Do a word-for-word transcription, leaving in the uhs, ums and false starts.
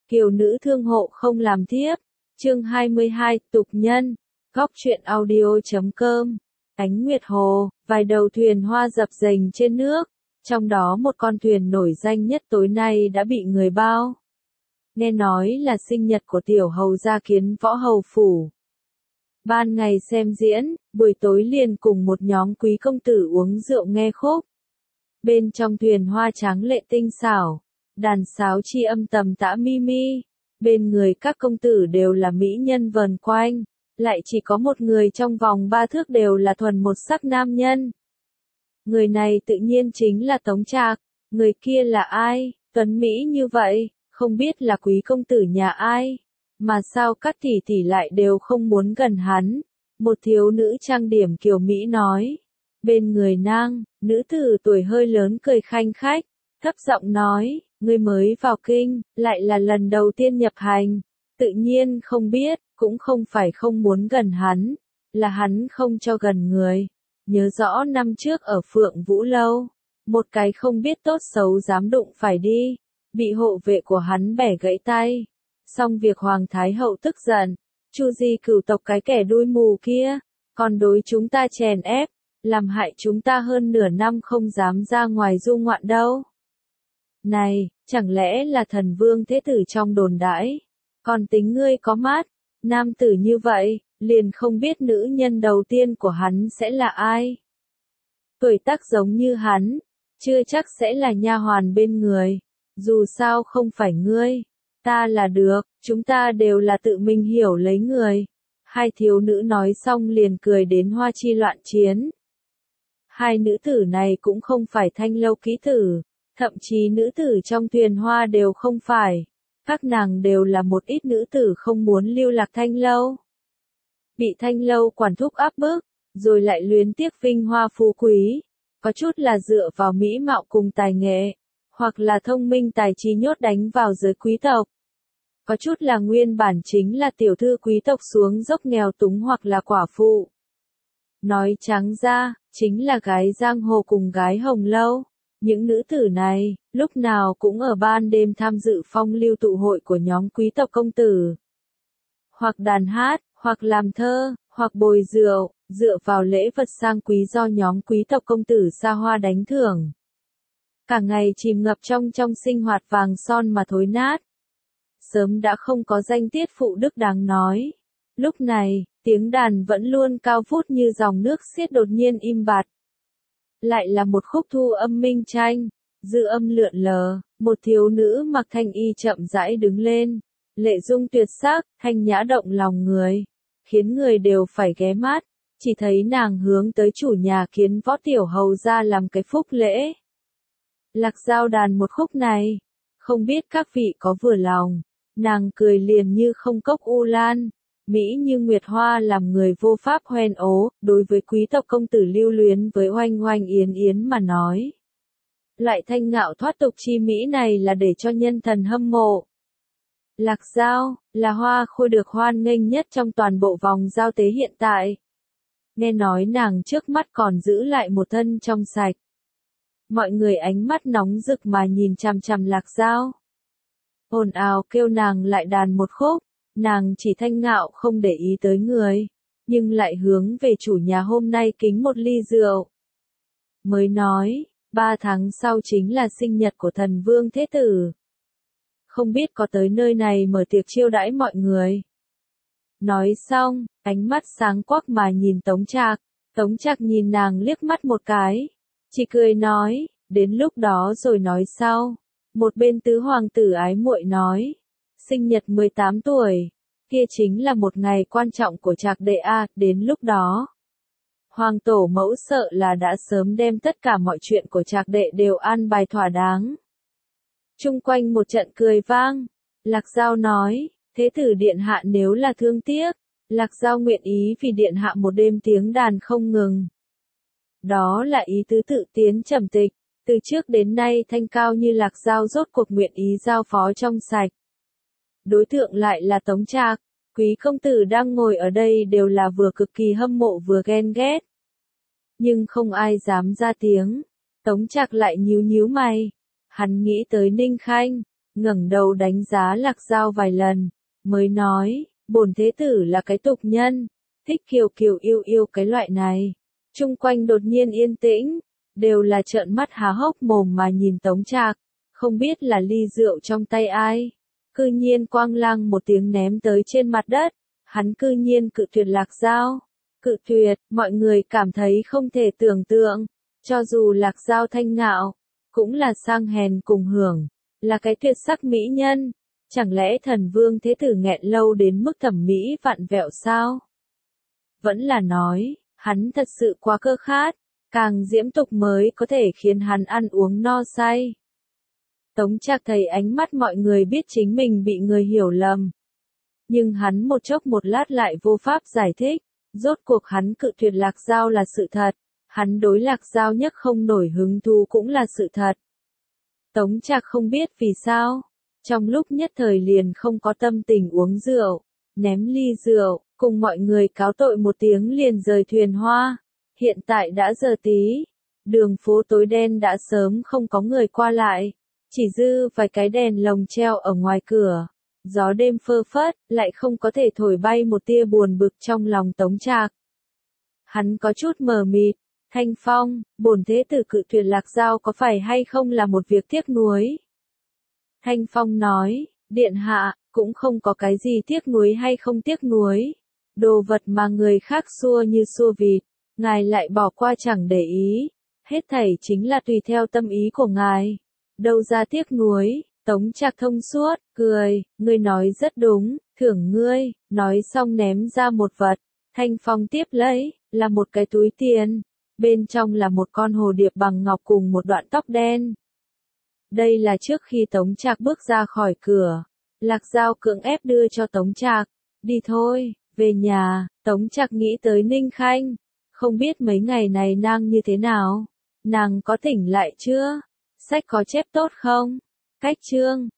Kiều nữ thương hộ không làm thiếp. Chương hai mươi hai, tục nhân. Góc truyện audio chấm com. Ánh Nguyệt Hồ, vài đầu thuyền hoa dập dềnh trên nước, trong đó một con thuyền nổi danh nhất tối nay đã bị người bao. Nghe nói là sinh nhật của tiểu hầu gia Kiến Võ hầu phủ. Ban ngày xem diễn, buổi tối liền cùng một nhóm quý công tử uống rượu nghe khúc. Bên trong thuyền hoa tráng lệ tinh xảo, đàn sáo chi âm tầm tã mi mi, bên người các công tử đều là mỹ nhân vờn quanh, lại chỉ có một người trong vòng ba thước đều là thuần một sắc nam nhân. Người này tự nhiên chính là Tống Trạc, người kia là ai, tuấn mỹ như vậy, không biết là quý công tử nhà ai, mà sao các tỷ tỷ lại đều không muốn gần hắn. Một thiếu nữ trang điểm kiều mỹ nói. Bên người nàng, nữ tử tuổi hơi lớn cười khanh khách, thấp giọng nói, ngươi mới vào kinh, lại là lần đầu tiên nhập hành, tự nhiên không biết, cũng không phải không muốn gần hắn, là hắn không cho gần người. Nhớ rõ năm trước ở Phượng Vũ Lâu, một cái không biết tốt xấu dám đụng phải đi, bị hộ vệ của hắn bẻ gãy tay. Xong việc Hoàng Thái Hậu tức giận, Chu Di cửu tộc cái kẻ đuôi mù kia, còn đối chúng ta chèn ép, làm hại chúng ta hơn nửa năm không dám ra ngoài du ngoạn đâu. Này, chẳng lẽ là thần vương thế tử trong đồn đãi, còn tính ngươi có mắt, nam tử như vậy, liền không biết nữ nhân đầu tiên của hắn sẽ là ai. Tuổi tác giống như hắn, chưa chắc sẽ là nha hoàn bên người, dù sao không phải ngươi, ta là được, chúng ta đều là tự mình hiểu lấy người. Hai thiếu nữ nói xong liền cười đến hoa chi loạn chiến. Hai nữ tử này cũng không phải thanh lâu kỹ tử, thậm chí nữ tử trong thuyền hoa đều không phải. Các nàng đều là một ít nữ tử không muốn lưu lạc thanh lâu. Bị thanh lâu quản thúc áp bức, rồi lại luyến tiếc vinh hoa phú quý. Có chút là dựa vào mỹ mạo cùng tài nghệ, hoặc là thông minh tài trí nhốt đánh vào giới quý tộc. Có chút là nguyên bản chính là tiểu thư quý tộc xuống dốc nghèo túng hoặc là quả phụ. Nói trắng ra, chính là gái giang hồ cùng gái hồng lâu. Những nữ tử này, lúc nào cũng ở ban đêm tham dự phong lưu tụ hội của nhóm quý tộc công tử. Hoặc đàn hát, hoặc làm thơ, hoặc bồi rượu, dựa vào lễ vật sang quý do nhóm quý tộc công tử xa hoa đánh thưởng. Cả ngày chìm ngập trong trong sinh hoạt vàng son mà thối nát. Sớm đã không có danh tiết phụ đức đáng nói. Lúc này, tiếng đàn vẫn luôn cao vút như dòng nước xiết đột nhiên im bặt. Lại là một khúc thu âm minh tranh, dư âm lượn lờ, một thiếu nữ mặc thanh y chậm rãi đứng lên, lệ dung tuyệt sắc, thanh nhã động lòng người, khiến người đều phải ghé mắt, chỉ thấy nàng hướng tới chủ nhà Kiến Võ tiểu hầu ra làm cái phúc lễ. Lạc Dao đàn một khúc này, không biết các vị có vừa lòng, nàng cười liền như không cốc u lan. Mỹ như Nguyệt Hoa làm người vô pháp hoen ố, đối với quý tộc công tử lưu luyến với oanh oanh yến yến mà nói. Loại thanh ngạo thoát tục chi Mỹ này là để cho nhân thần hâm mộ. Lạc Dao, là hoa khôi được hoan nghênh nhất trong toàn bộ vòng giao tế hiện tại. Nghe nói nàng trước mắt còn giữ lại một thân trong sạch. Mọi người ánh mắt nóng rực mà nhìn chằm chằm Lạc Dao. Ồn ào kêu nàng lại đàn một khúc. Nàng chỉ thanh ngạo không để ý tới người, nhưng lại hướng về chủ nhà hôm nay kính một ly rượu. Mới nói, ba tháng sau chính là sinh nhật của thần vương thế tử. Không biết có tới nơi này mở tiệc chiêu đãi mọi người. Nói xong, ánh mắt sáng quắc mà nhìn Tống Trạc, Tống Trạc nhìn nàng liếc mắt một cái, chỉ cười nói, đến lúc đó rồi nói sau. Một bên tứ hoàng tử ái muội nói. Sinh nhật mười tám tuổi, kia chính là một ngày quan trọng của Trạc đệ a, đến lúc đó. Hoàng tổ mẫu sợ là đã sớm đem tất cả mọi chuyện của Trạc đệ đều an bài thỏa đáng. Chung quanh một trận cười vang, Lạc Dao nói, thế tử điện hạ nếu là thương tiếc, Lạc Dao nguyện ý vì điện hạ một đêm tiếng đàn không ngừng. Đó là ý tứ tự tiến trầm tịch, từ trước đến nay thanh cao như Lạc Dao rốt cuộc nguyện ý giao phó trong sạch. Đối tượng lại là Tống Trạc, quý công tử đang ngồi ở đây đều là vừa cực kỳ hâm mộ vừa ghen ghét. Nhưng không ai dám ra tiếng, Tống Trạc lại nhíu nhíu mày, hắn nghĩ tới Ninh Khanh, ngẩng đầu đánh giá Lạc Dao vài lần, mới nói, bổn thế tử là cái tục nhân, thích kiều kiều yêu yêu cái loại này. Chung quanh đột nhiên yên tĩnh, đều là trợn mắt há hốc mồm mà nhìn Tống Trạc, không biết là ly rượu trong tay ai. Cư nhiên quang lăng một tiếng ném tới trên mặt đất, hắn cư nhiên cự tuyệt Lạc Dao. Cự tuyệt, mọi người cảm thấy không thể tưởng tượng, cho dù Lạc Dao thanh ngạo, cũng là sang hèn cùng hưởng, là cái tuyệt sắc mỹ nhân, chẳng lẽ thần vương thế tử nghẹn lâu đến mức thẩm mỹ vặn vẹo sao? Vẫn là nói, hắn thật sự quá cơ khát, càng diễm tục mới có thể khiến hắn ăn uống no say. Tống Trạc thấy ánh mắt mọi người biết chính mình bị người hiểu lầm. Nhưng hắn một chốc một lát lại vô pháp giải thích, rốt cuộc hắn cự tuyệt Lạc Dao là sự thật, hắn đối Lạc Dao nhất không nổi hứng thú cũng là sự thật. Tống Trạc không biết vì sao, trong lúc nhất thời liền không có tâm tình uống rượu, ném ly rượu, cùng mọi người cáo tội một tiếng liền rời thuyền hoa. Hiện tại đã giờ tí, đường phố tối đen đã sớm không có người qua lại, chỉ dư vài cái đèn lồng treo ở ngoài cửa. Gió đêm phơ phất, lại không có thể thổi bay một tia buồn bực trong lòng Tống Trạc. Hắn có chút mờ mịt, Thanh Phong, bổn thế tử cự tuyệt Lạc Dao có phải hay không là một việc tiếc nuối? Thanh Phong nói, điện hạ, cũng không có cái gì tiếc nuối hay không tiếc nuối. Đồ vật mà người khác xua như xua vịt, ngài lại bỏ qua chẳng để ý. Hết thảy chính là tùy theo tâm ý của ngài. Đâu ra tiếc nuối. Tống Trạc thông suốt, cười, ngươi nói rất đúng, thưởng ngươi, nói xong ném ra một vật. Thanh Phong tiếp lấy, là một cái túi tiền, bên trong là một con hồ điệp bằng ngọc cùng một đoạn tóc đen. Đây là trước khi Tống Trạc bước ra khỏi cửa, Lạc Dao cưỡng ép đưa cho Tống Trạc, đi thôi, về nhà. Tống Trạc nghĩ tới Ninh Khanh, không biết mấy ngày này nàng như thế nào, nàng có tỉnh lại chưa, sách có chép tốt không? Cách chương